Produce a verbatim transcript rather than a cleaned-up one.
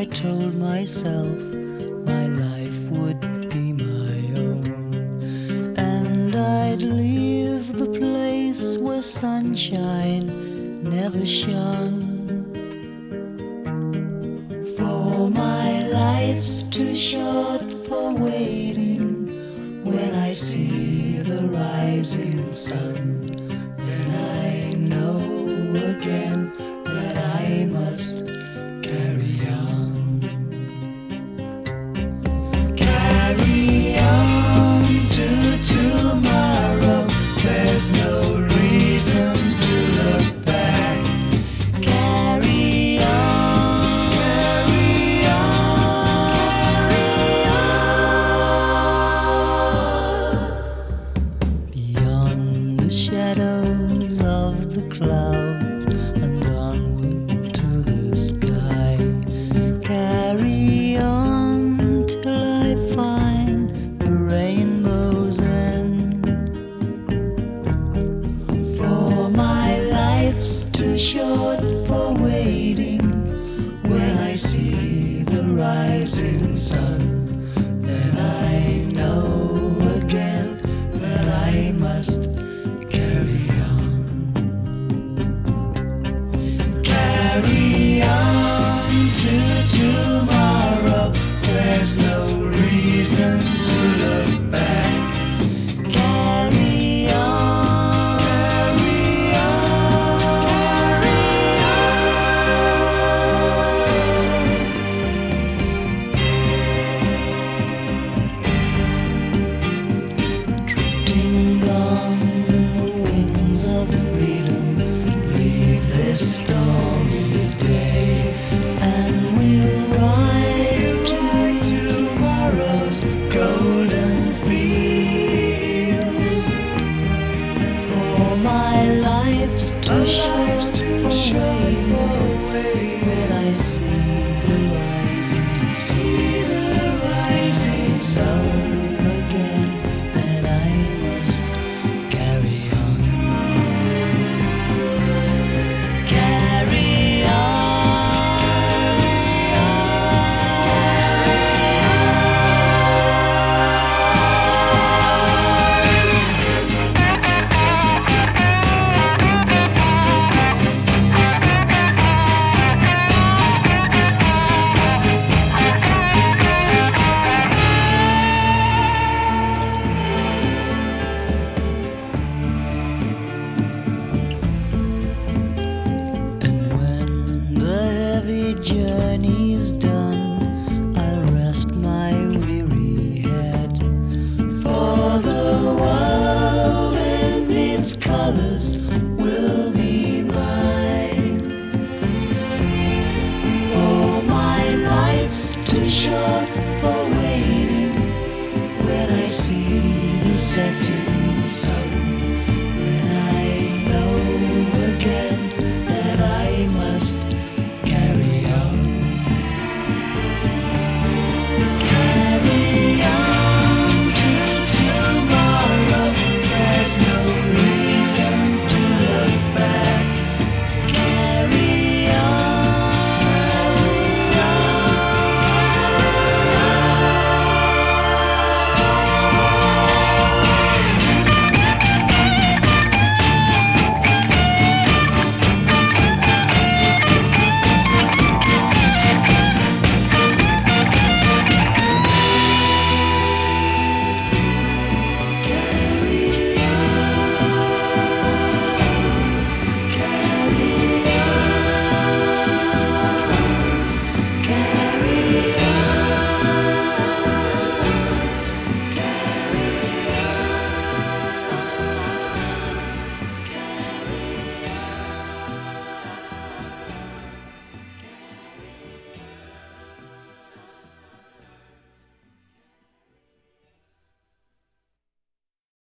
I told myself my life would be my own, and I'd leave the place where sunshine never shone. For my life's too short for waiting. When I see the rising sun, then I know again that I must carry on. Carry on to tomorrow. There's no reason to look back. Carry on, carry on. Beyond the shadows of the clouds and onward to the sky. Carry on till I find the rainbow's end. For my life's too short for waiting. When I see the rising sun, then I know again that I must carry on. Carry on to tomorrow. There's no reason to look back. Carry on, carry on, drifting on the wings of freedom, leave this stormy day, and we'll ride to tomorrow's golden fields. For my life's too short for waiting. When I see the rising, see the rising sun again, that I must carry on. Carry journey's done, I'll rest my weary head. For the world in its colors